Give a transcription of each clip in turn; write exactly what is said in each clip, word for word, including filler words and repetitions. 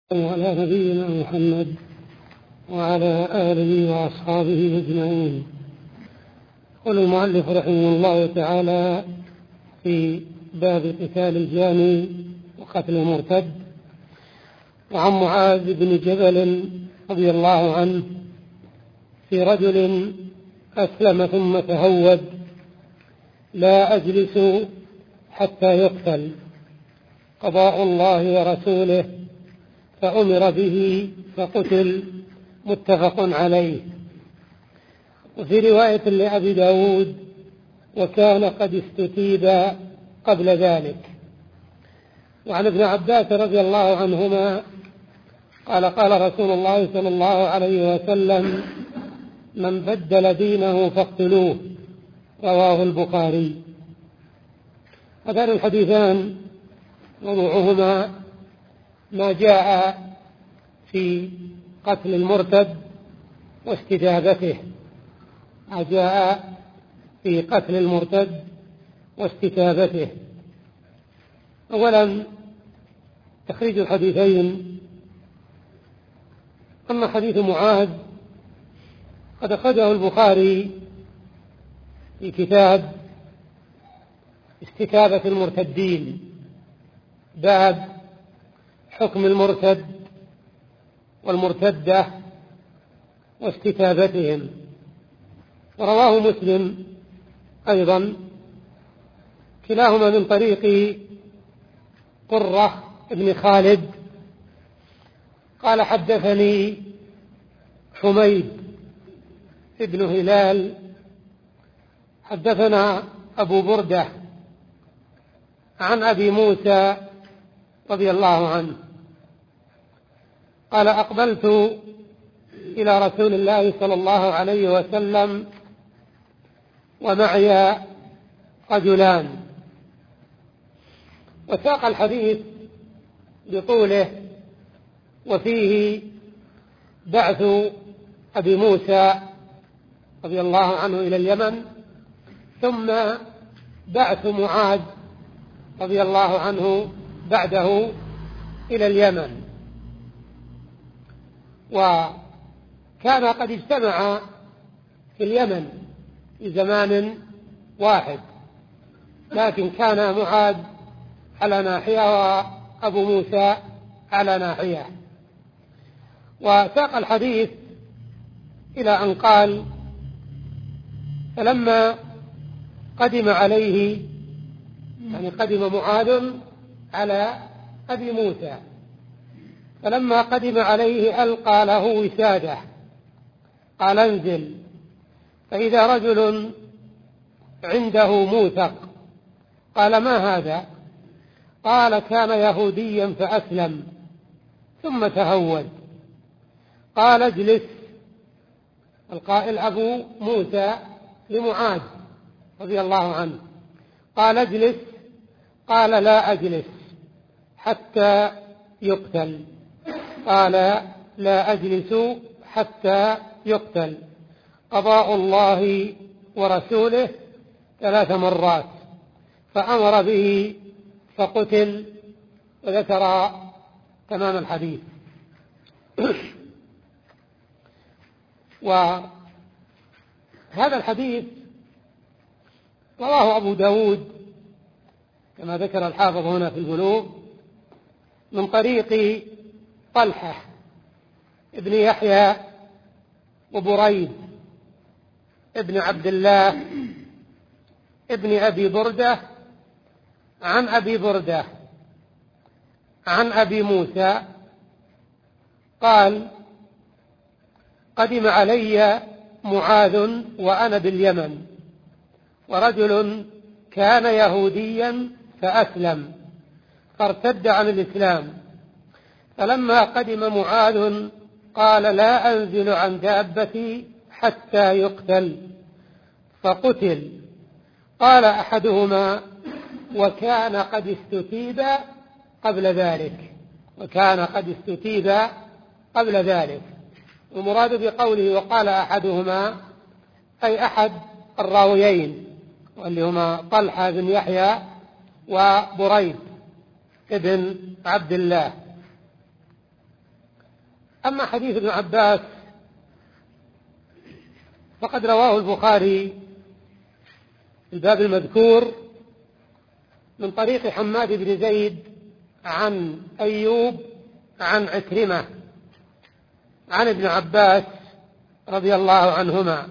وعلى نبينا محمد وعلى آله وأصحابه أجمعين. يقول المؤلف رحمه الله تعالى في باب قتال الجاني وقتل المرتد: وعن معاذ بن جبل رضي الله عنه في رجل أسلم ثم تهود: لا أجلس حتى يقتل، قضاء الله ورسوله، فأمر به فقتل، متفق عليه. وفي رواية لأبي داود: وكان قد استتيب قبل ذلك. وعن ابن عباس رضي الله عنهما قال: قال رسول الله صلى الله عليه وسلم: من بدل دينه فاقتلوه، رواه البخاري. هذان الحديثان موضوعهما ما جاء في قتل المرتد واستتابته ما جاء في قتل المرتد واستتابته. أولا تخريج الحديثين. أما حديث معاذ قد أخرجه البخاري في كتاب استتابة المرتدين، باب حكم المرتد والمرتدة واستتابتهم. ورواه مسلم أيضا، كلاهما من طريق قرة بن خالد قال: حدثني حميد بن هلال حدثنا أبو بردة عن أبي موسى رضي الله عنه قال: أقبلت إلى رسول الله صلى الله عليه وسلم ومعي رجلان. وساق الحديث بطوله، وفيه بعث أبي موسى رضي الله عنه إلى اليمن، ثم بعث معاذ رضي الله عنه بعده إلى اليمن. وكان قد اجتمع في اليمن في زمان واحد، لكن كان معاذ على ناحية وأبو موسى على ناحية. وساق الحديث إلى أن قال: فلما قدم عليه، يعني قدم معاذ على أبي موسى، فلما قدم عليه ألقى له وسادة، قال: انزل. فإذا رجل عنده موثق، قال: ما هذا؟ قال: كان يهوديا فأسلم ثم تهود. قال: اجلس. القائل أبو موسى لمعاذ رضي الله عنه، قال: اجلس. قال: لا أجلس حتى يقتل. قال: لا أجلس حتى يقتل، قضاء الله ورسوله، ثلاث مرات، فأمر به فقتل. وذكر تمام الحديث. وهذا الحديث رواه أبو داود كما ذكر الحافظ هنا في البلوغ من طريق طلحة ابن يحيى وبريد ابن عبد الله ابن أبي بردة عن أبي بردة عن أبي موسى قال: قدم علي معاذ وأنا باليمن، ورجل كان يهوديا فأسلم فارتد عن الإسلام، فلما قدم معاذ قال: لا أنزل عن دابتي حتى يقتل، فقتل. قال أحدهما: وكان قد استتيب قبل ذلك وكان قد استتيب قبل ذلك المراد بقوله وقال أحدهما أي أحد الراويين، واللي هما طلحة بن يحيى وبريد ابن عبد الله. أما حديث ابن عباس فقد رواه البخاري في الباب المذكور من طريق حماد بن زيد عن أيوب عن عكرمة عن ابن عباس رضي الله عنهما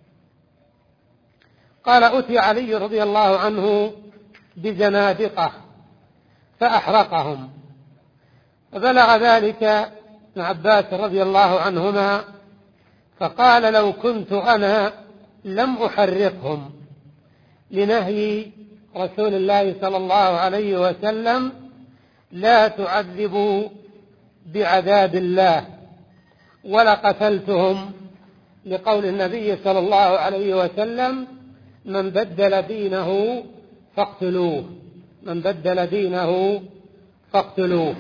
قال: أتي علي رضي الله عنه بزنادقة فأحرقهم، فبلغ ذلك ابن عباس رضي الله عنهما فقال: لو كنت أنا لم أحرقهم، لنهي رسول الله صلى الله عليه وسلم: لا تعذبوا بعذاب الله، ولقتلتهم، لقول النبي صلى الله عليه وسلم: من بدل دينه فاقتلوه، من بدل دينه فاقتلوه.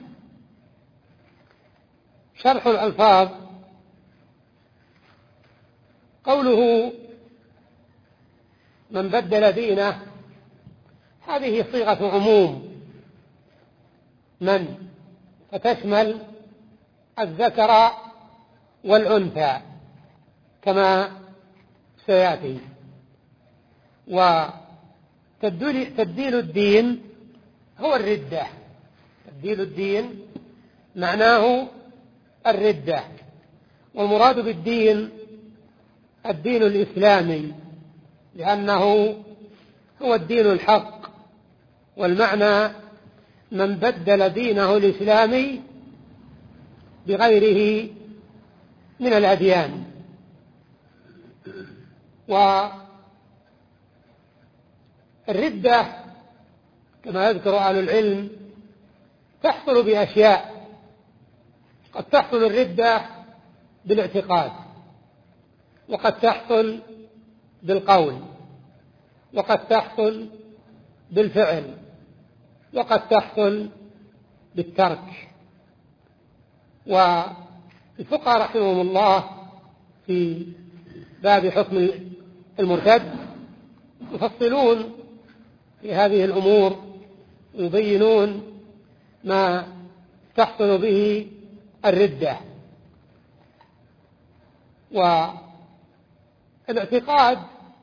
شرح الألفاظ: قوله من بدل دينه هذه صيغة عموم، من فتشمل الذكر والأنثى كما سيأتي. وتبديل الدين هو الردة، تبديل الدين معناه الردة، والمراد بالدين الدين الإسلامي، لأنه هو الدين الحق، والمعنى من بدل دينه الإسلامي بغيره من الأديان. والردة كما يذكر أهل العلم تحصل بأشياء: قد تحصل الردة بالاعتقاد، وقد تحصل بالقول، وقد تحصل بالفعل، وقد تحصل بالترك. والفقهاء رحمهم الله في باب حكم المرتد يفصلون في هذه الأمور ويبينون ما تحصل به الردة. والاعتقاد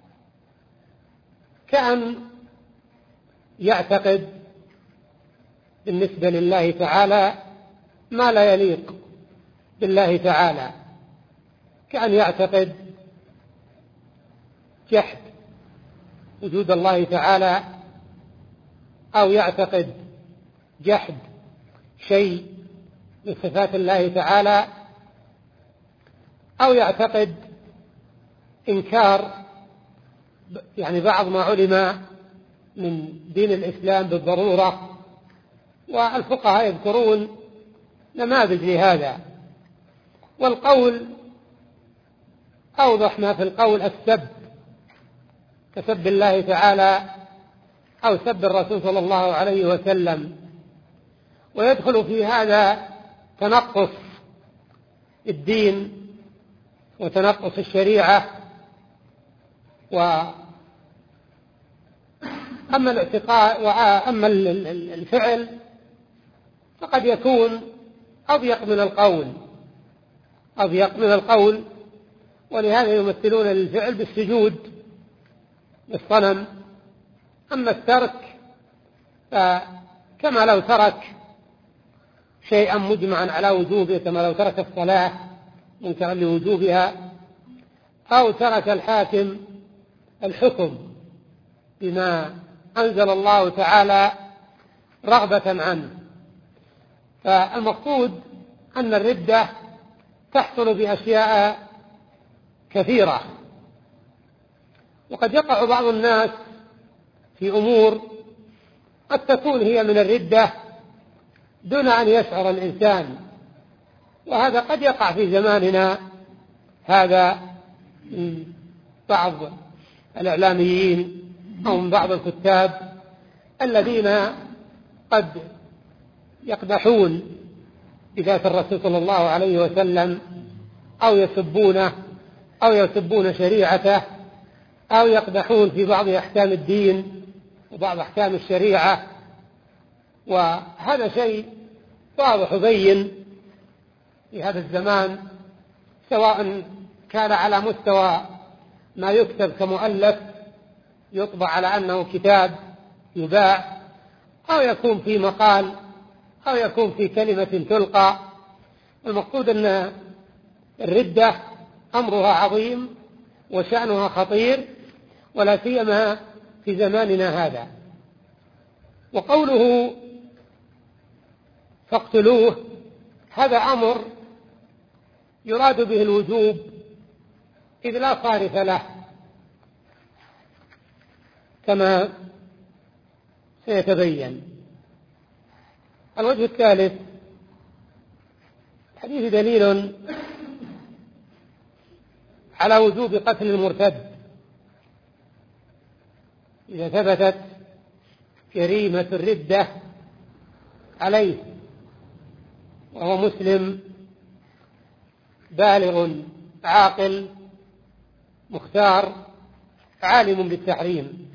كأن يعتقد بالنسبة لله تعالى ما لا يليق بالله تعالى، كأن يعتقد جحد وجود الله تعالى، أو يعتقد جحد شيء من صفات الله تعالى، أو يعتقد إنكار يعني بعض ما علم من دين الإسلام بالضرورة. والفقهاء يذكرون نماذج لهذا. والقول أوضح ما في القول السب، كسب الله تعالى أو سب الرسول صلى الله عليه وسلم. ويدخل في هذا تنقص الدين وتنقص الشريعة. وأما الاعتقاد وأما الفعل فقد يكون أضيق من القول، أضيق من القول، ولهذا يمثلون الفعل بالسجود للصنم. أما الترك فكما لو ترك شيئا مجمعا على وجوبه، كما لو ترك الصلاة منكرا لوجوبها، أو ترك الحاكم الحكم بما أنزل الله تعالى رغبة عنه. فالمقصود أن الردة تحصل بأشياء كثيرة، وقد يقع بعض الناس في أمور قد تكون هي من الردة دون أن يشعر الإنسان، وهذا قد يقع في زماننا هذا من بعض الإعلاميين أو من بعض الكتاب الذين قد يقدحون بذات الرسول صلى الله عليه وسلم، أو يسبونه أو يسبون شريعته، أو يقدحون في بعض أحكام الدين وبعض أحكام الشريعة. وهذا شيء واضح بين في هذا الزمان، سواء كان على مستوى ما يكتب كمؤلف يطبع على أنه كتاب يباع، أو يكون في مقال، أو يكون في كلمة تلقى. المقصود أن الردة أمرها عظيم وشأنها خطير، ولا سيما في زماننا هذا. وقوله فاقتلوه هذا أمر يراد به الوجوب، إذ لا صارف له كما سيتبين. الوجه الثالث: الحديث دليل على وجوب قتل المرتد إذا ثبتت جريمة الردة عليه وهو مسلم بالغ عاقل مختار عالم بالتحريم.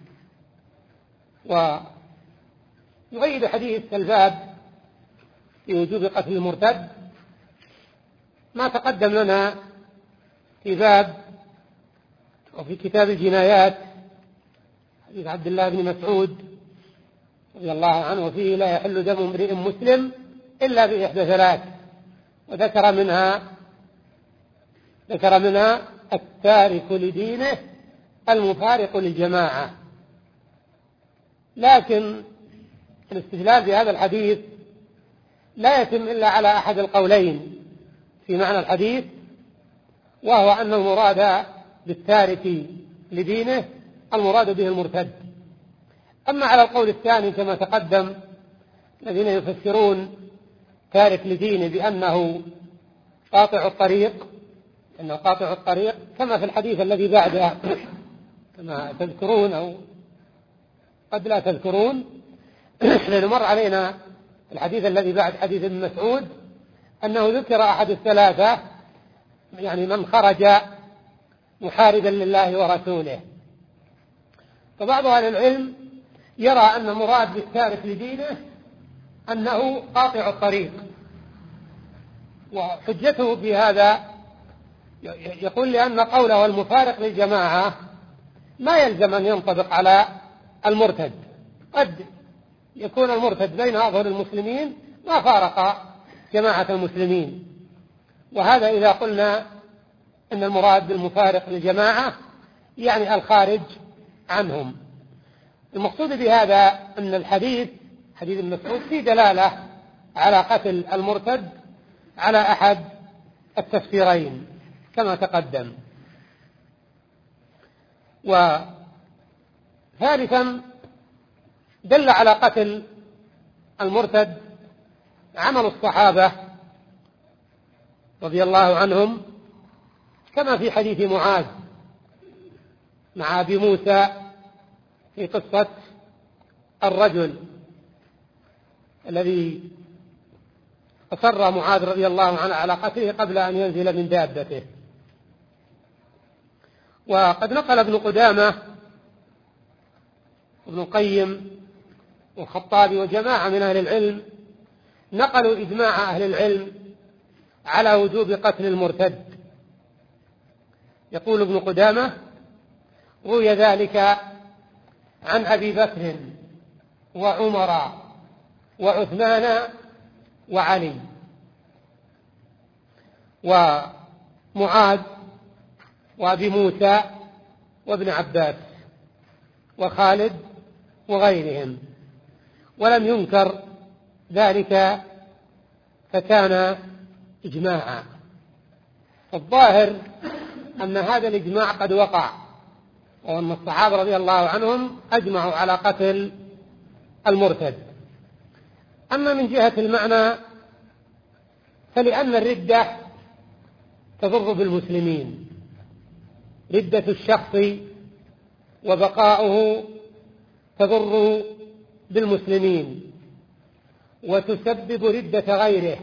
ويؤيد حديث الباب في وجوب قتل المرتد ما تقدم لنا في باب وفي كتاب الجنايات، حديث عبد الله بن مسعود رضي الله عنه، وفيه لا يحل دم امرئ مسلم إلا بإحدى ثلاث، وذكر منها ذكر منها التارك لدينه المفارق للجماعة. لكن الاستدلال بهذا الحديث لا يتم إلا على أحد القولين في معنى الحديث، وهو أن المراد بالتارك لدينه المراد به المرتد. أما على القول الثاني كما تقدم الذين يفسرون تارك لدينه بأنه قاطع الطريق، أنه قاطع الطريق كما في الحديث الذي بعده كما تذكرون أو قد لا تذكرون، لأن مر علينا الحديث الذي بعد حديث ابن مسعود أنه ذكر أحد الثلاثة، يعني من خرج محاربا لله ورسوله. فبعض أهل العلم يرى أن مراد بالتارك لدينه أنه قاطع الطريق، وحجته بهذا يقول لأن قوله المفارق للجماعة ما يلزم أن ينطبق على المرتد. قد يكون المرتد بين أظهر المسلمين ما فارق جماعة المسلمين، وهذا إذا قلنا أن المراد بالمفارق للجماعة يعني الخارج عنهم. المقصود بهذا أن الحديث حديث ابن مسعود فيه دلالة على قتل المرتد على أحد التفسيرين كما تقدم. وثالثا دل على قتل المرتد عمل الصحابة رضي الله عنهم، كما في حديث معاذ مع أبي موسى في قصة الرجل الذي أصر معاذ رضي الله عنه على قتله قبل أن ينزل من دابته. وقد نقل ابن قدامة وابن القيم والخطابي وجماعة من أهل العلم نقلوا إجماع أهل العلم على وجوب قتل المرتد. يقول ابن قدامة: روي ذلك عن أبي بكر وعمر وعثمان وعلي ومعاذ وأبي موسى وابن عباس وخالد وغيرهم، ولم ينكر ذلك فكان إجماعا. الظاهر أن هذا الإجماع قد وقع، وأن الصحابة رضي الله عنهم أجمعوا على قتل المرتد. أما من جهة المعنى فلأن الردة تضر بالمسلمين، ردة الشخص وبقاؤه تضر بالمسلمين وتسبب ردة غيره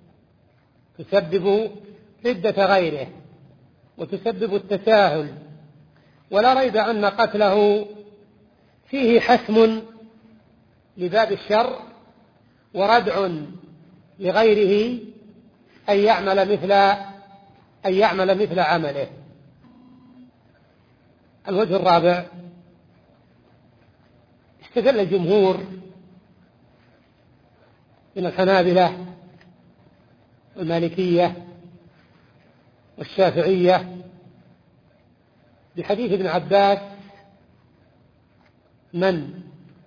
تسبب ردة غيره وتسبب التساهل، ولا ريب أن قتله فيه حسم لباب الشر وردع لغيره أن يعمل مثل أن يعمل مثل عمله. الوجه الرابع: استدل الجمهور من الحنابلة والمالكية والشافعية بحديث ابن عباس: من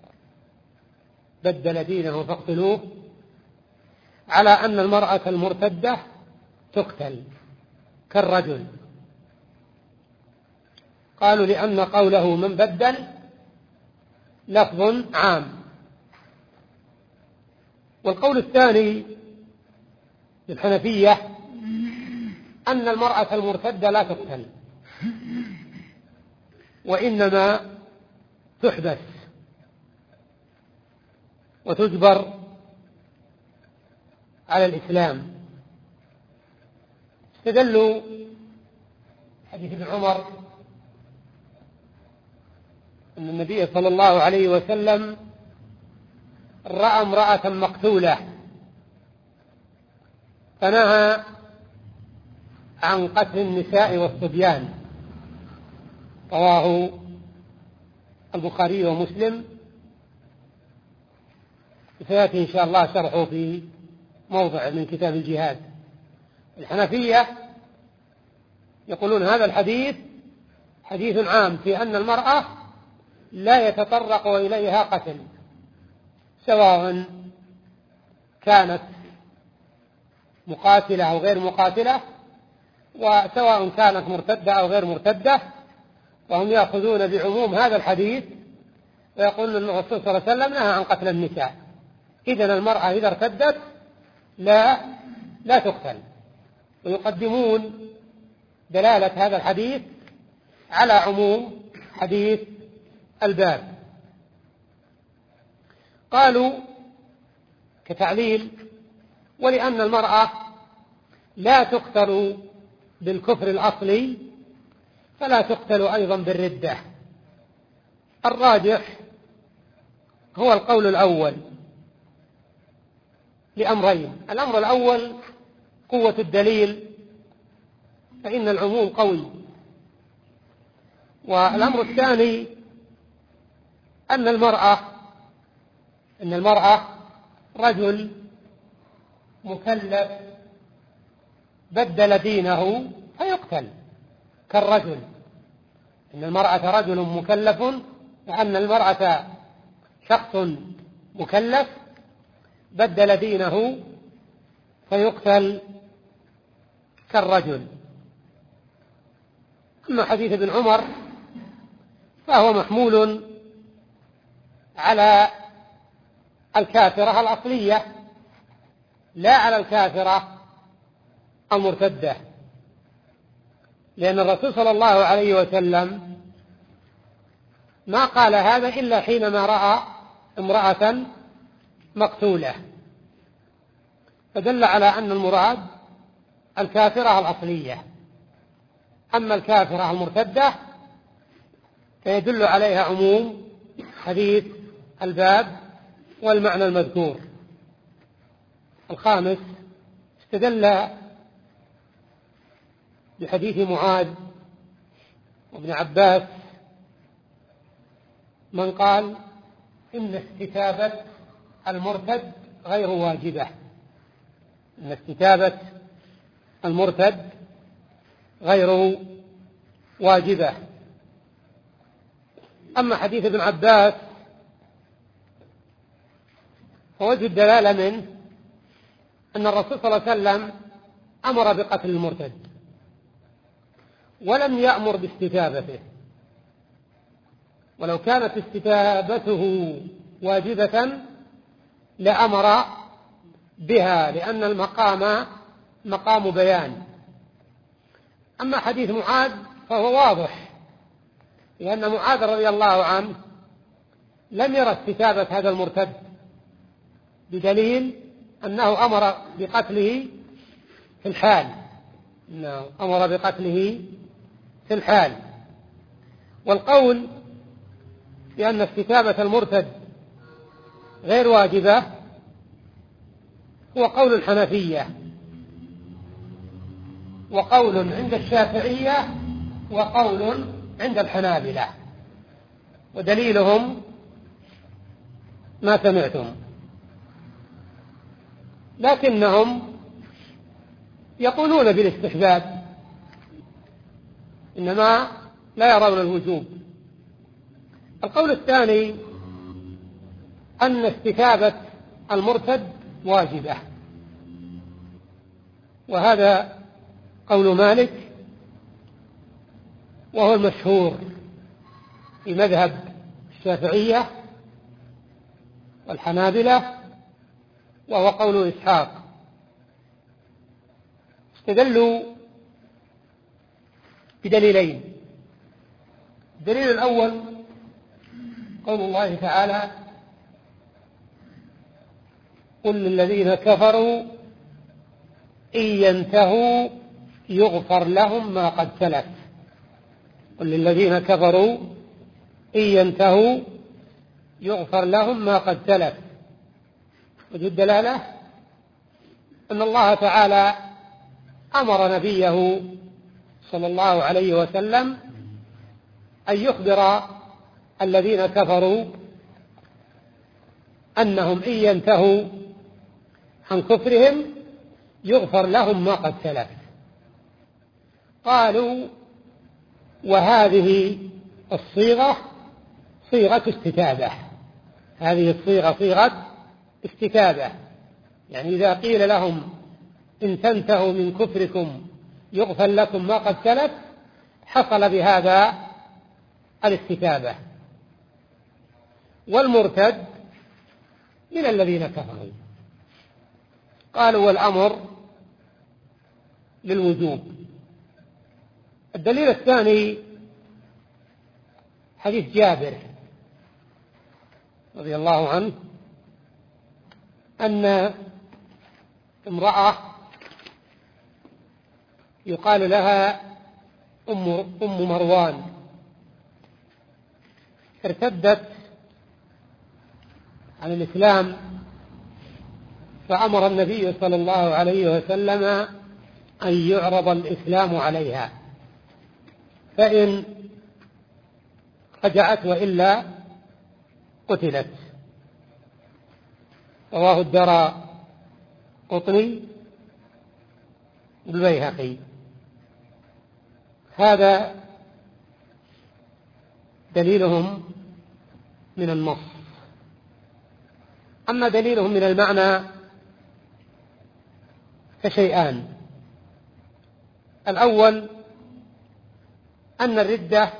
بدل دينه فاقتلوه، على أن المرأة المرتدة تقتل كالرجل. قالوا لأن قوله من بدل لفظ عام. والقول الثاني للحنفية أن المرأة المرتدة لا تقتل، وإنما تحبس وتجبر على الإسلام. استدلوا حديث ابن عمر أن النبي صلى الله عليه وسلم رأى امرأة مقتولة فنهى عن قتل النساء والصبيان، رواه البخاري ومسلم، سيأتي إن شاء الله شرحه في موضع من كتاب الجهاد. الحنفية يقولون هذا الحديث حديث عام في أن المرأة لا يتطرق إليها قتل، سواء كانت مقاتلة أو غير مقاتلة، وسواء كانت مرتدة أو غير مرتدة، وهم يأخذون بعموم هذا الحديث ويقولون أن الرسول صلى الله عليه وسلم نهى عن قتل النساء، إذن المرأة إذا ارتدت لا لا تقتل، ويقدمون دلالة هذا الحديث على عموم حديث الباب. قالوا كتعليل: ولأن المرأة لا تقتل بالكفر الأصلي فلا تقتل أيضا بالردة. الراجح هو القول الأول لأمرين: الأمر الأول قوة الدليل، فإن العموم قوي، والأمر الثاني أن المرأة أن المرأة رجل مكلف بدل دينه فيقتل كالرجل. إن المرأة رجل مكلف، وأن المرأة شخص مكلف بدل دينه فيقتل كالرجل. أما حديث ابن عمر فهو محمول على الكافرة الأصلية لا على الكافرة المرتدة، لأن الرسول صلى الله عليه وسلم ما قال هذا إلا حينما رأى امرأة مقتولة، فدل على أن المراد الكافرة الأصلية. أما الكافرة المرتدة فيدل عليها عموم حديث الباب والمعنى المذكور. الخامس: استدل بحديث معاذ وابن عباس من قال إن استتابة المرتد غير واجبة، إن استتابة المرتد غير واجبة. أما حديث ابن عباس فوجه الدلالة منه أن الرسول صلى الله عليه وسلم أمر بقتل المرتد ولم يأمر باستتابته، ولو كانت استتابته واجبة لأمر بها، لأن المقام مقام بيان. أما حديث معاذ فهو واضح، لأن معاذ رضي الله عنه لم يرى استتابة هذا المرتد، بدليل أنه أمر بقتله في الحال، أنه أمر بقتله في الحال. والقول بأن استتابة المرتد غير واجبة هو قول الحنفية، وقول عند الشافعية وقول عند الحنابلة، ودليلهم ما سمعتم، لكنهم يقولون بالاستحباب إنما لا يرون الوجوب. القول الثاني أن استتابة المرتد واجبة، وهذا قول مالك وهو المشهور في مذهب الشافعية والحنابلة، وهو قول إسحاق. استدلوا بدليلين. الدليل الأول قول الله تعالى: قل للذين كفروا إن ينتهوا يغفر لهم ما قد سلف. قل للذين كفروا إن ينتهوا يغفر لهم ما قد سلف. وجه الدلالة أن الله تعالى أمر نبيه صلى الله عليه وسلم أن يخبر الذين كفروا أنهم إن ينتهوا عن كفرهم يغفر لهم ما قد سلف. قالوا: وهذه الصيغة صيغة استتابة، هذه الصيغة صيغة استتابة، يعني إذا قيل لهم إن تنتهوا من كفركم يغفر لكم ما قد سلف، حصل بهذا الاستتابة. والمرتد من الذين كفروا. قالوا: والأمر للوجوب. الدليل الثاني حديث جابر رضي الله عنه أن امرأة يقال لها أم, أم مروان ارتدت عن الإسلام، فأمر النبي صلى الله عليه وسلم أن يعرض الإسلام عليها، فإن رجعت وإلا قتلت. رواه الدارقطني والبيهقي. هذا دليلهم من النص. أما دليلهم من المعنى فشيئان: الأول أن الردة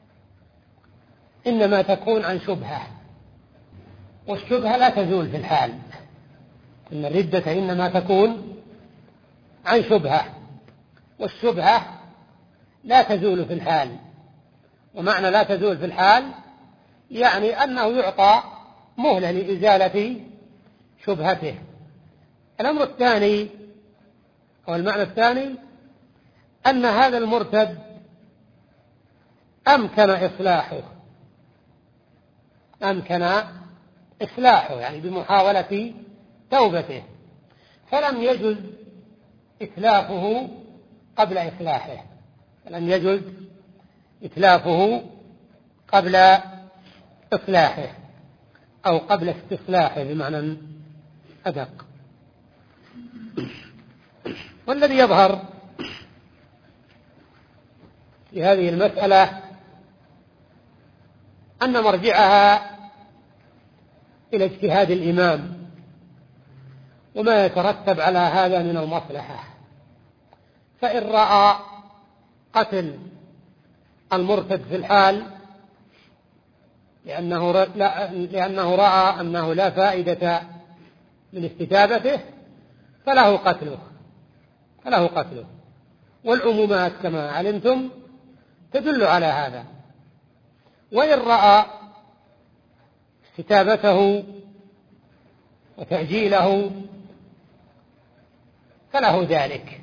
إنما تكون عن شبهة، والشبهة لا تزول في الحال. إن الردة إنما تكون عن شبهة، والشبهة لا تزول في الحال. ومعنى لا تزول في الحال يعني أنه يعطى مهلة لإزالة شبهته. الأمر الثاني أو المعنى الثاني أن هذا المرتد أمكن إصلاحه أمكن إصلاحه يعني بمحاولة توبته، فلم يجز إتلافه قبل إصلاحه فلم يجز إتلافه قبل إصلاحه أو قبل استصلاحه بمعنى أدق. والذي يظهر في هذه المسألة أن مرجعها إلى اجتهاد الإمام وما يترتب على هذا من المصلحة. فإن رأى قتل المرتد في الحال لأنه, لأنه رأى أنه لا فائدة من استتابته فله قتله فله قتله والعمومات كما علمتم تدل على هذا. وإن رأى استتابته وتأجيله فله ذلك.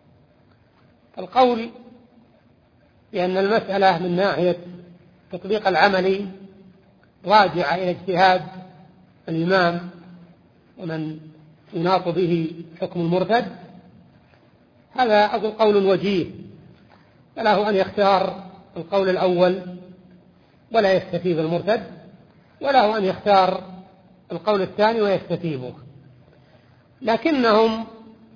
القول بأن المسألة من ناحية تطبيق العملي راجعة إلى اجتهاد الإمام ومن يناط به حكم المرتد، هذا أظن قول وجيه، فله أن يختار القول الأول ولا يستتيب المرتد، وله أن يختار القول الثاني ويستتيبه. لكنهم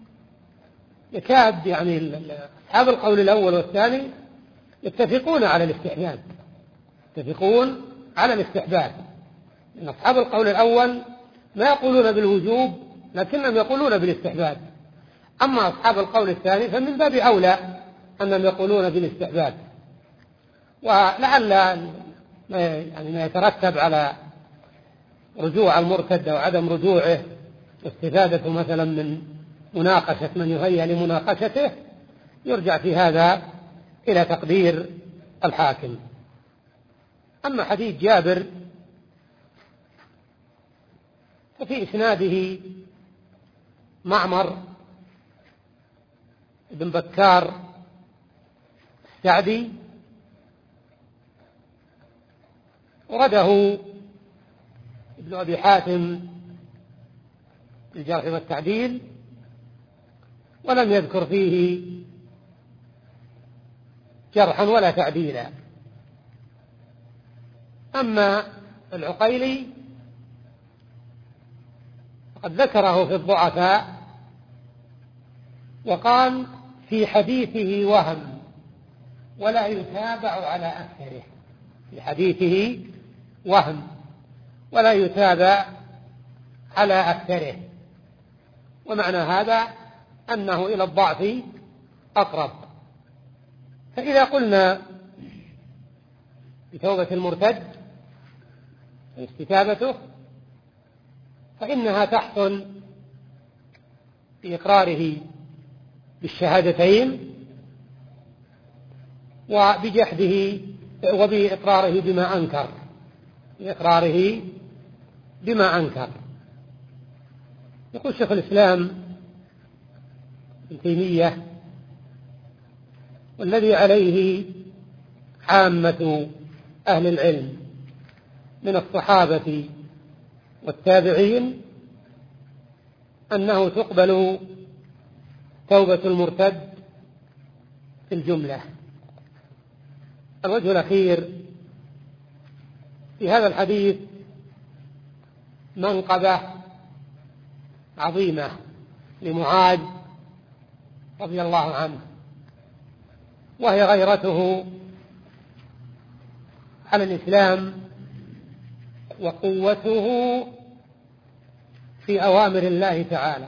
يكاد يعني أصحاب القول الأول والثاني يتفقون على الاستحباب، يتفقون على الاستحباب، إن أصحاب القول الأول ما يقولون بالوجوب لكنهم يقولون بالاستحباب، أما أصحاب القول الثاني فمن باب أولى أنهم يقولون بالاستحباب. ولعل يعني ما يترتب على رجوع المرتد أو عدم رجوعه واستفادته مثلا من مناقشة من يهيأ لمناقشته يرجع في هذا إلى تقدير الحاكم. أما حديث جابر ففي إسناده معمر بن بكار السعدي، ورده ابن أبي حاتم في الجرح والتعديل، ولم يذكر فيه جرحا ولا تعديلا. أما العقيلي فقد ذكره في الضعفاء وقال في حديثه وهم ولا يتابع على أكثره، في حديثه وهم ولا يتابع على أكثره، ومعنى هذا أنه إلى الضعف أقرب. فإذا قلنا بتوبة المرتد واستتابته فإنها تحصل بإقراره بالشهادتين وبجحده وبإقراره بما أنكر، بإقراره بما أنكر. يقول شيخ الإسلام ابن تيمية: والذي عليه عامة أهل العلم من الصحابة والتابعين أنه تقبل توبة المرتد في الجملة. الوجه الأخير في هذا الحديث منقبة عظيمة لمعاذ رضي الله عنه، وهي غيرته على الإسلام وقوته في أوامر الله تعالى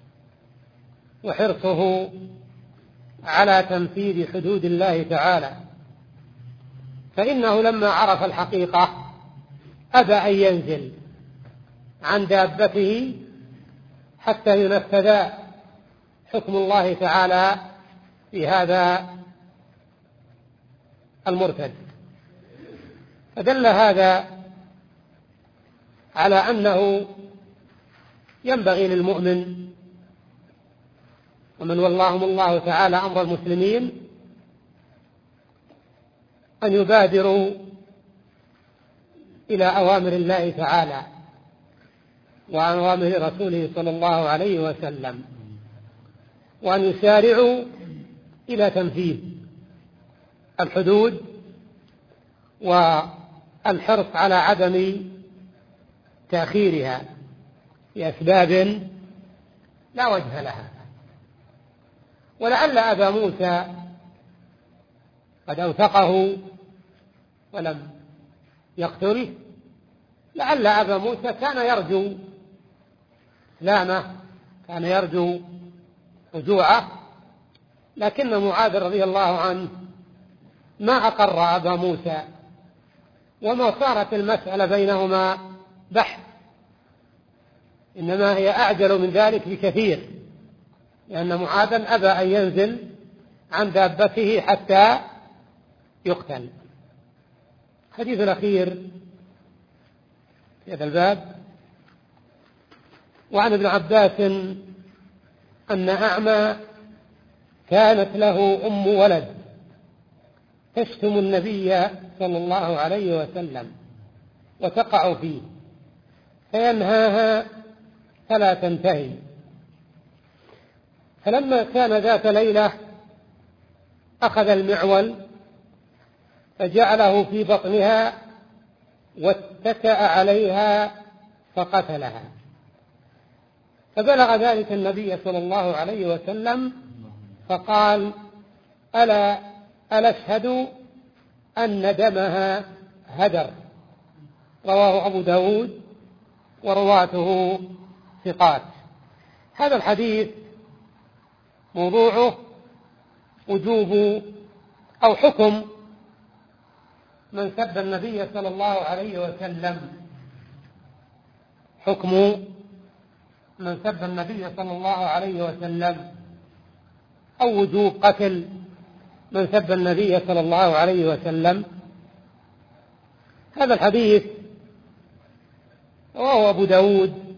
وحرصه على تنفيذ حدود الله تعالى، فإنه لما عرف الحقيقة أبى أن ينزل عن دابته حتى ينفذ حكم الله تعالى في هذا المرتد. فدل هذا على أنه ينبغي للمؤمن ومن ولاهم الله تعالى أمر المسلمين أن يبادروا إلى أوامر الله تعالى وأوامر رسوله صلى الله عليه وسلم، وأن يسارعوا إلى تنفيذ الحدود والحرص على عدم تأخيرها لأسباب لا وجه لها. ولعل أبا موسى قد أوثقه ولم يقتله، لعل أبا موسى كان يرجو إسلامه، كان يرجو رجوعه، لكن معاذ رضي الله عنه ما أقر أبا موسى، وما صارت المسألة بينهما بحث، إنما هي أعجل من ذلك بكثير، لأن معاذا أبى أن ينزل عن دابته حتى يقتل. الحديث الأخير في هذا الباب: وعن ابن عباس أن أعمى كانت له أم ولد تشتم النبي صلى الله عليه وسلم وتقع فيه فينهاها فلا تنتهي، فلما كان ذات ليلة أخذ المعول فجعله في بطنها واتكأ عليها فقتلها، فبلغ ذلك النبي صلى الله عليه وسلم فقال: ألا ألا أشهد أن دمها هدر. رواه أبو داود ورواته ثقات. هذا الحديث موضوعه وجوب أو حكم من سب النبي صلى الله عليه وسلم، حكم من سب النبي صلى الله عليه وسلم، أو وجوب قتل من سب النبي صلى الله عليه وسلم. هذا الحديث رواه أبو داود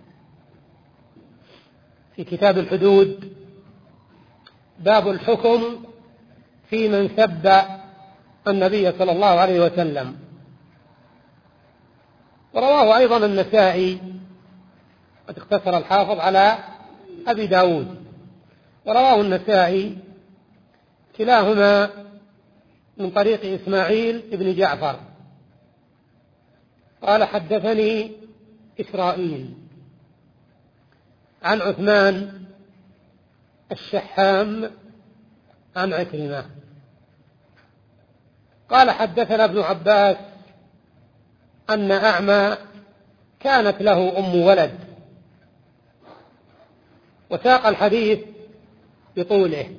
في كتاب الحدود، باب الحكم في من سب النبي صلى الله عليه وسلم. ورواه أيضا النسائي، قد اقتصر الحافظ على أبي داود، ورواه النسائي كلاهما من طريق إسماعيل بن جعفر قال: حدثني إسرائيل عن عثمان الشحام عن عكرمة قال: حدثنا ابن عباس أن أعمى كانت له أم ولد، وساق الحديث بطوله،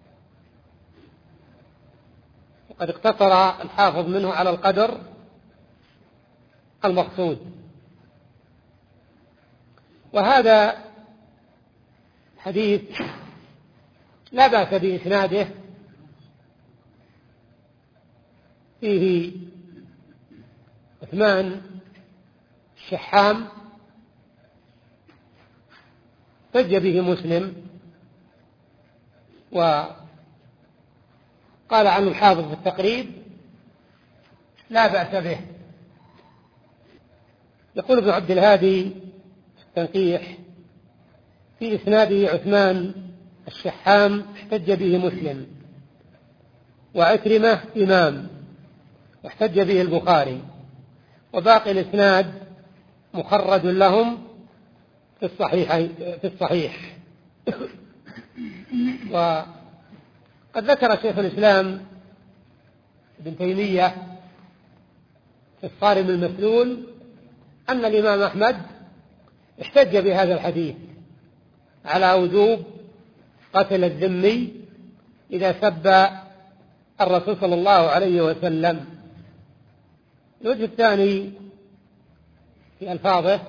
وقد اقتصر الحافظ منه على القدر المقصود. وهذا حديث لا بأس بإسناده، فيه عثمان الشحام احتج به مسلم، وقال عنه الحافظ في التقريب لا بأس به. يقول ابن عبد الهادي في التنقيح: في إسناده عثمان الشحام احتج به مسلم، وعكرمة إمام واحتج به البخاري، وباقي الإسناد مخرج لهم في الصحيح في الصحيح وقد ذكر شيخ الإسلام ابن تيمية في الصارم المسلول أن الإمام أحمد احتج بهذا الحديث على وجوب قتل الذمي إذا سب الرسول صلى الله عليه وسلم. الوجه الثاني في ألفاظه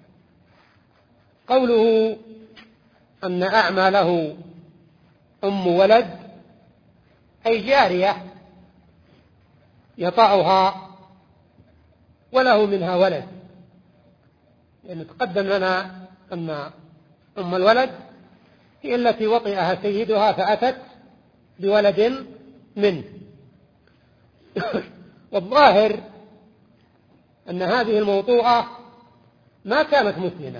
قوله أن أعمى له أم ولد، أي جارية يطأها وله منها ولد، لأن تقدم لنا أن أم الولد هي التي وطئها سيدها فأتت بولد منه. والظاهر أن هذه الموطوءة ما كانت مسلمة،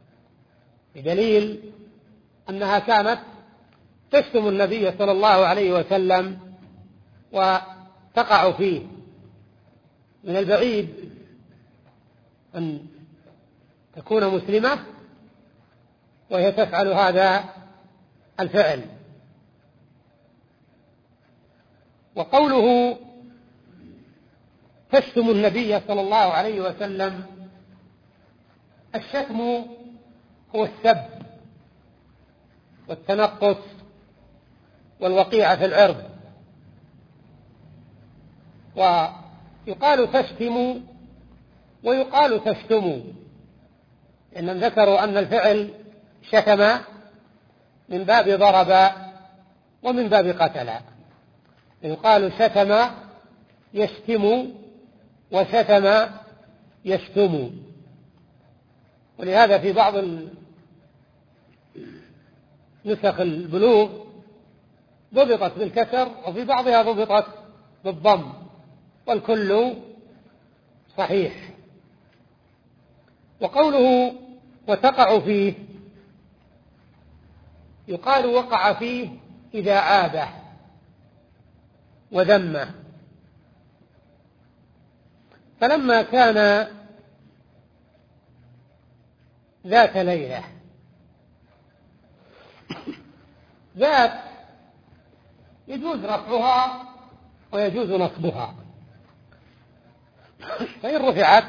بدليل أنها كانت تشتم النبي صلى الله عليه وسلم وتقع فيه. من البعيد أن تكون مسلمة وهي تفعل هذا الفعل. وقوله تشتم النبي صلى الله عليه وسلم، الشتم هو السب والتنقص والوقيعة في العرض. ويقال تشتم ويقال تشتم، إنهم ذكروا أن الفعل شتم من باب ضرب ومن باب قتل. يقال شتم يشتم وشتم يشتم. ولهذا في بعض نسخ البلوغ ضبطت بالكسر، وفي بعضها ضبطت بالضم، والكل صحيح. وقوله وتقع فيه، يقال وقع فيه إذا عابه وذمه. فلما كان ذات ليلة، ذات يجوز رفعها ويجوز نصبها، فإن رفعت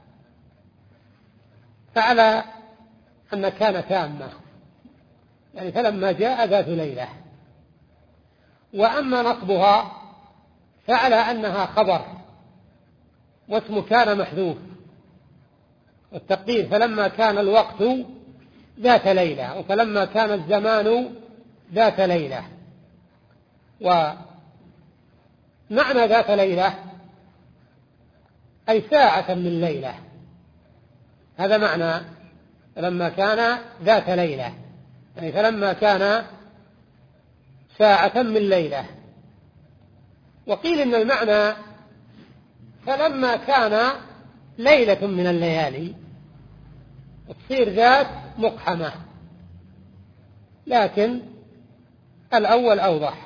فعلى أن كان تامة، يعني فلما جاء ذات ليلة. وأما نصبها فعلى أنها خبر واسم كان محذوف، والتقدير فلما كان الوقت ذات ليلة، فلما كان الزمان ذات ليلة. ومعنى ذات ليلة أي ساعة من ليلة، هذا معنى فلما كان ذات ليلة، يعني فلما كان ساعة من ليلة. وقيل إن المعنى فلما كان ليلة من الليالي، تصير ذات مقحمة، لكن الأول أوضح.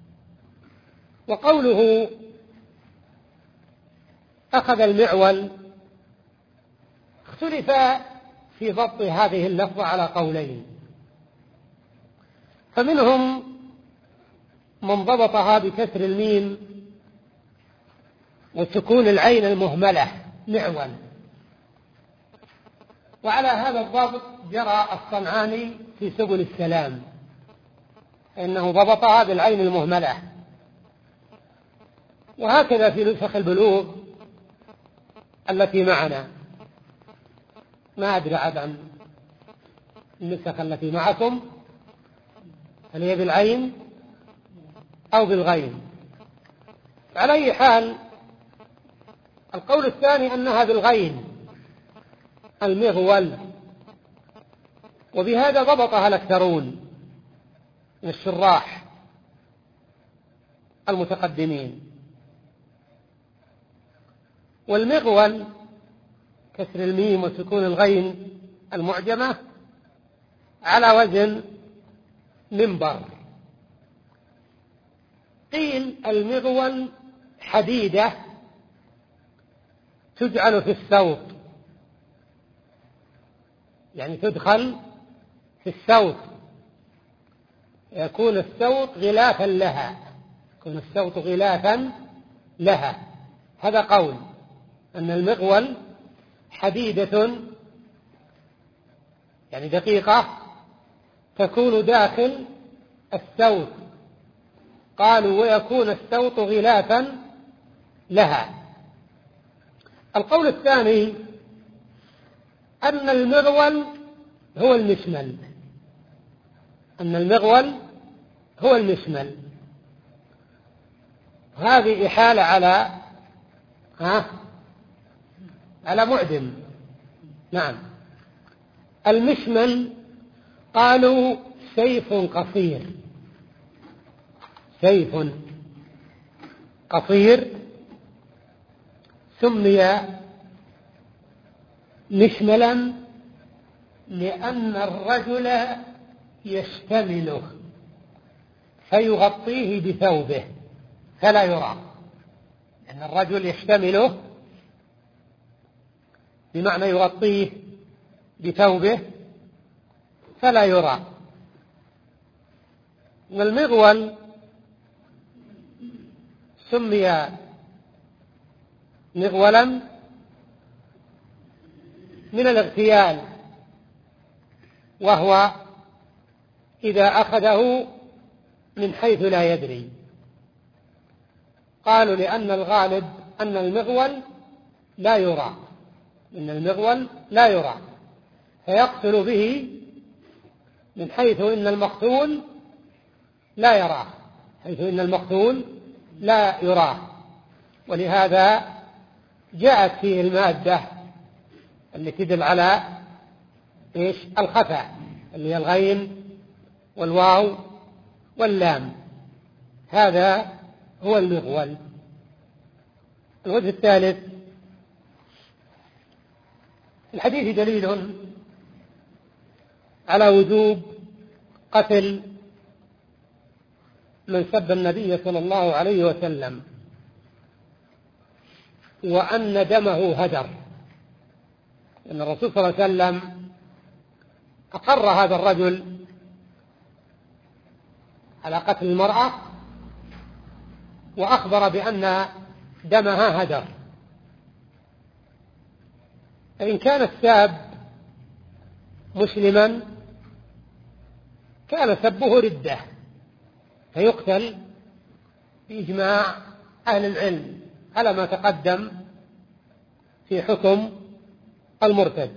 وقوله أخذ المعول، اختلف في ضبط هذه اللفظة على قولين، فمنهم من ضبطها بكسر الميم وسكون العين المهملة معول، وعلى هذا الضبط جرى الصنعاني في سبل السلام، إنه ضبطها بالعين المهملة. وهكذا في نسخ البلوغ التي معنا، ما أدري عن النسخ التي معكم هل هي بالعين أو بالغين. على أي حال القول الثاني أنها بالغين، المغول، وبهذا ضبطها الأكثرون من الشراح المتقدمين. والمغول كسر الميم وسكون الغين المعجمة على وزن منبر. قيل المغول حديدة تجعل في السوط، يعني تدخل في السوط، يكون السوط غلافا لها، يكون السوط غلافا لها. هذا قول أن المغول حديدة يعني دقيقة تكون داخل السوط، قالوا ويكون السوط غلافا لها. القول الثاني أن المغول هو المشمل، أن المغول هو المشمل. هذه إحالة على ها على معدم. نعم، المشمل قالوا سيف قصير، سيف قصير سمي مشملا لأن الرجل يشتمله فيغطيه بثوبه فلا يرى، لأن الرجل يشتمله بمعنى يغطيه بثوبه فلا يرى. والمغول سمي مغولا من الاغتيال، وهو إذا أخذه من حيث لا يدري. قالوا لأن الغالب أن المغول لا يرى، إن المغول لا يرى فيقتل به من حيث إن المقتول لا يراه، حيث إن المقتول لا يراه. ولهذا جاءت فيه المادة التي تدل على إيش؟ الخفاء، اللي هي الغين والواو واللام. هذا هو المغول. الوجه الثالث، الحديث دليل على وجوب قتل من سب النبي صلى الله عليه وسلم وأن دمه هدر، أن الرسول صلى الله عليه وسلم أقر هذا الرجل على قتل المرأة وأخبر بأن دمها هدر. فإن كان الساب مسلما كان سبه ردة فيقتل بإجماع أهل العلم على ما تقدم في حكم المرتد.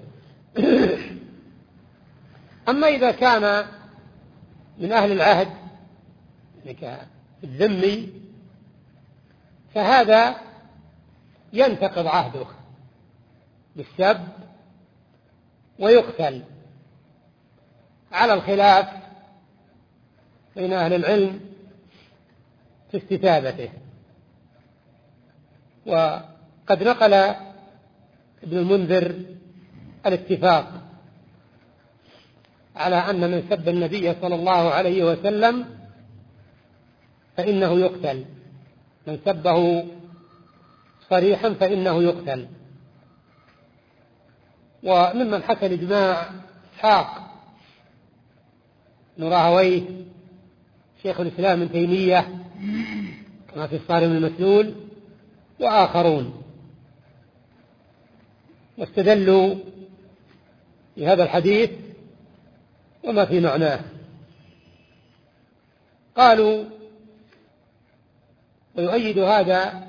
أما إذا كان من أهل العهد الذمي فهذا ينتقض عهده بالسب ويقتل على الخلاف بين أهل العلم في استتابته. وقد نقل ابن المنذر الاتفاق على أن من سب النبي صلى الله عليه وسلم فإنه يقتل، من سبه صريحا فإنه يقتل. وممن حكى الإجماع إسحاق بن راهويه شيخ الإسلام ابن تيمية كما في الصارم المسلول وآخرون، واستدلوا بهذا الحديث وما في معناه. قالوا ويؤيد هذا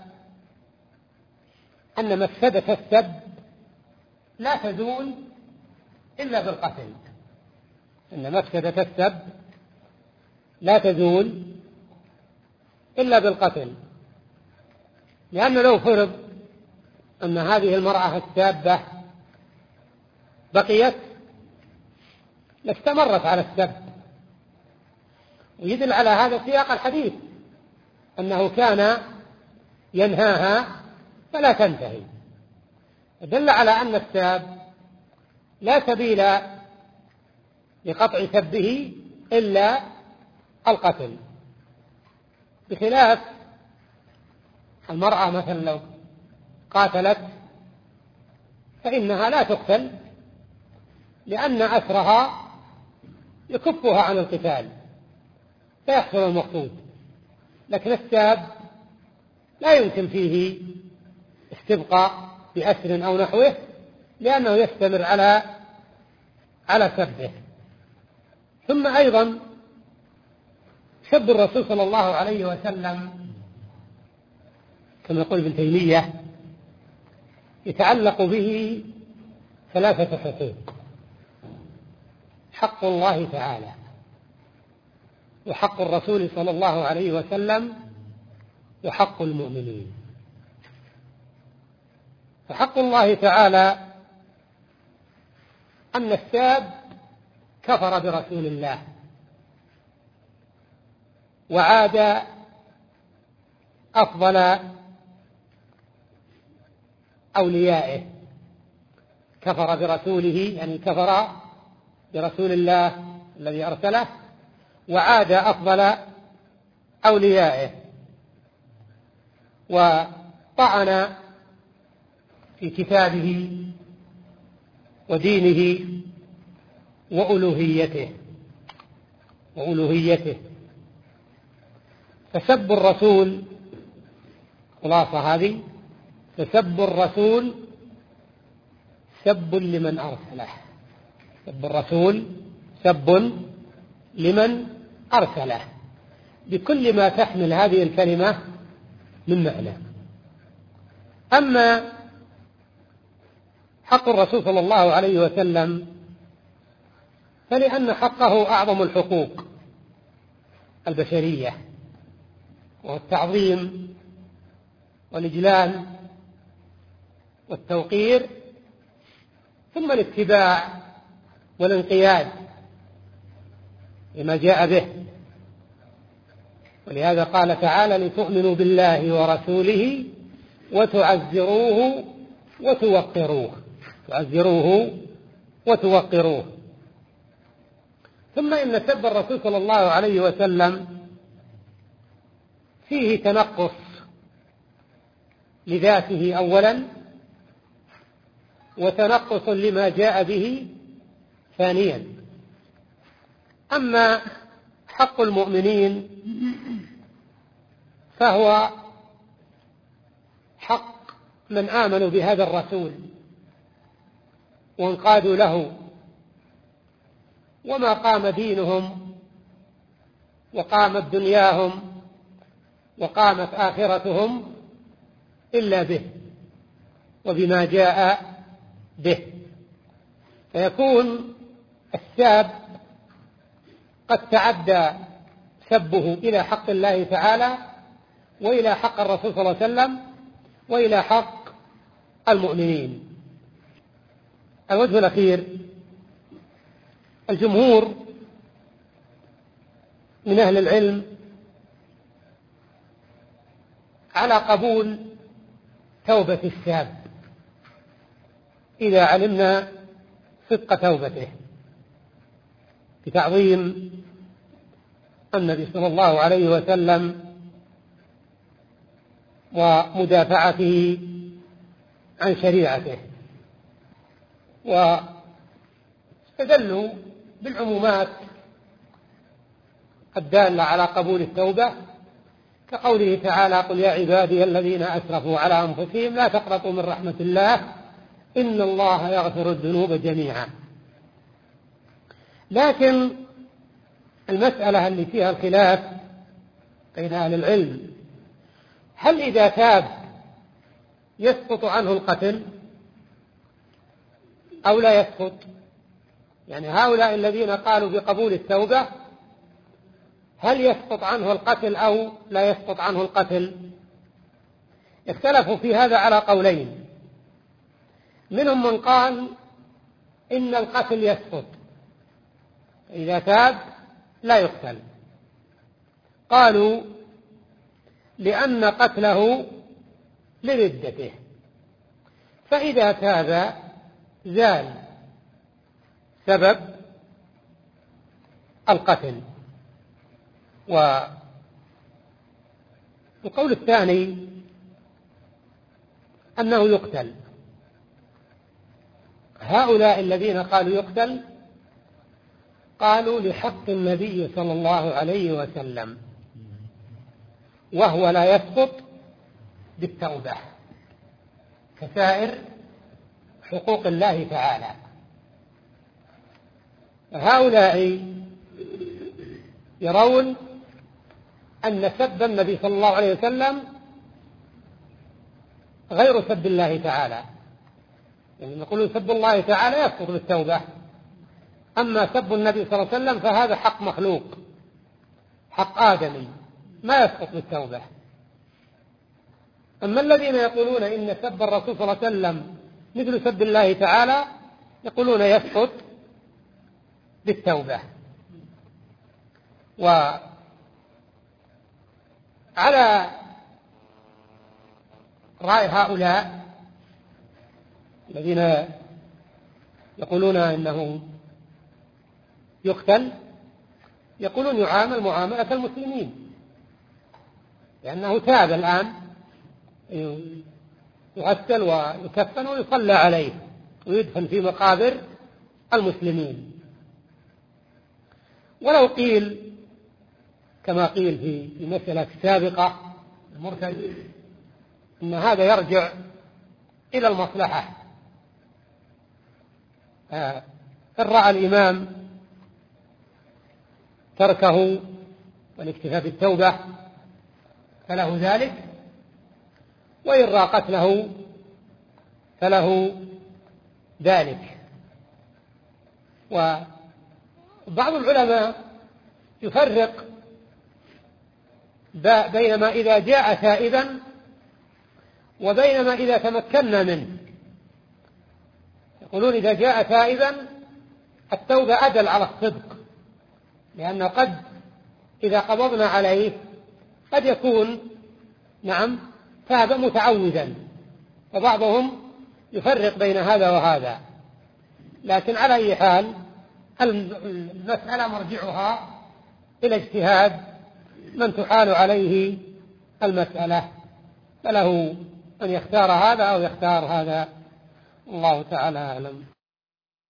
أن مفسدة السب لا تزول إلا بالقتل، أن مفسدة السب لا تزول إلا بالقتل، لأن لو فرض أن هذه المرأة السابة بقيت لاستمرت على السب، ويدل على هذا سياق الحديث أنه كان ينهاها فلا تنتهي، دل على أن الساب لا سبيل لقطع سبه إلا القتل، بخلاف المرأة مثلا لو قاتلت فإنها لا تقتل لأن أسرها يكفها عن القتال فيحصل المقصود، لكن الساب لا يمكن فيه استبقاء بأسر أو نحوه لأنه يستمر على على سبه. ثم أيضا سب الرسول صلى الله عليه وسلم كما يقول ابن تيمية يتعلق به ثلاثة حقوق: حق الله تعالى، وحق الرسول صلى الله عليه وسلم، وحق المؤمنين. فحق الله تعالى أن الساب كفر برسول الله وعاد أفضل أوليائه، كفر برسوله يعني كفر برسول الله الذي أرسله وعاد أفضل أوليائه، وطعن في كتابه ودينه وألوهيته وألوهيته فسب الرسول خلاصة هذه، فسب الرسول سب لمن أرسله، سب الرسول سب لمن أرسله بكل ما تحمل هذه الكلمة من معنى. أما حق الرسول صلى الله عليه وسلم فلأن حقه أعظم الحقوق البشرية، وهو التعظيم والإجلال والتوقير، ثم الاتباع والانقياد لما جاء به. ولهذا قال تعالى: لتؤمنوا بالله ورسوله وتعزروه وتوقروه، تعزروه وتوقروه. ثم إن سب الرسول صلى الله عليه وسلم فيه تنقص لذاته أولا، وتنقص لما جاء به ثانيا. أما حق المؤمنين فهو حق من آمنوا بهذا الرسول وانقادوا له، وما قام دينهم وقامت دنياهم وقامت آخرتهم إلا به وبما جاء به، فيكون الساب قد تعدى سبه إلى حق الله تعالى وإلى حق الرسول صلى الله عليه وسلم وإلى حق المؤمنين. الوجه الأخير، الجمهور من أهل العلم على قبول توبة الساب إذا علمنا صدق توبته بتعظيم النبي صلى الله عليه وسلم ومدافعته عن شريعته، واستدلوا بالعمومات الدالة على قبول التوبة كقوله تعالى: قل يا عبادي الذين أسرفوا على أنفسهم لا تقنطوا من رحمة الله إن الله يغفر الذنوب جميعا. لكن المسألة اللي فيها الخلاف بين أهل العلم، هل إذا تاب يسقط عنه القتل أو لا يسقط؟ يعني هؤلاء الذين قالوا بقبول التوبة هل يسقط عنه القتل أو لا يسقط عنه القتل؟ اختلفوا في هذا على قولين. منهم من قال إن القتل يسقط، إذا تاب لا يقتل. قالوا لأن قتله لردته، فإذا تاب زال سبب القتل. والقول الثاني أنه يقتل. هؤلاء الذين قالوا يقتل قالوا لحق النبي صلى الله عليه وسلم، وهو لا يسقط بالتوبة كسائر حقوق الله تعالى. هؤلاء يرون أن سب النبي صلى الله عليه وسلم غير سب الله تعالى، يعني نقول سب الله تعالى يسقط بالتوبة، أما سب النبي صلى الله عليه وسلم فهذا حق مخلوق، حق آدمي، ما يسقط بالتوبة. أما الذين يقولون إن سب الرسول صلى الله عليه وسلم مثل سب الله تعالى يقولون يسقط بالتوبة. وعلى رأي هؤلاء الذين يقولون إنه يقتل، يقولون يعامل معاملة المسلمين، لأنه تاب الآن يغسل ويكفن ويصلى عليه ويدفن في مقابر المسلمين. ولو قيل كما قيل في المسألة السابقة المرتد إن هذا يرجع إلى المصلحة، إن رأى الإمام تركه والاكتفاء بالتوبة فله ذلك، وإن رأى قتله فله ذلك. وبعض العلماء يفرق بين ما إذا جاء تائبا وبين ما إذا تمكنا منه. يقولون إذا جاء تائبا التوبة أدل على الصدق، لأنه قد إذا قبضنا عليه قد يكون نعم تاب متعودا، وبعضهم يفرق بين هذا وهذا. لكن على أي حال المسألة مرجعها إلى اجتهاد من تحال عليه المسألة، فله أن يختار هذا أو يختار هذا، الله تعالى أعلم.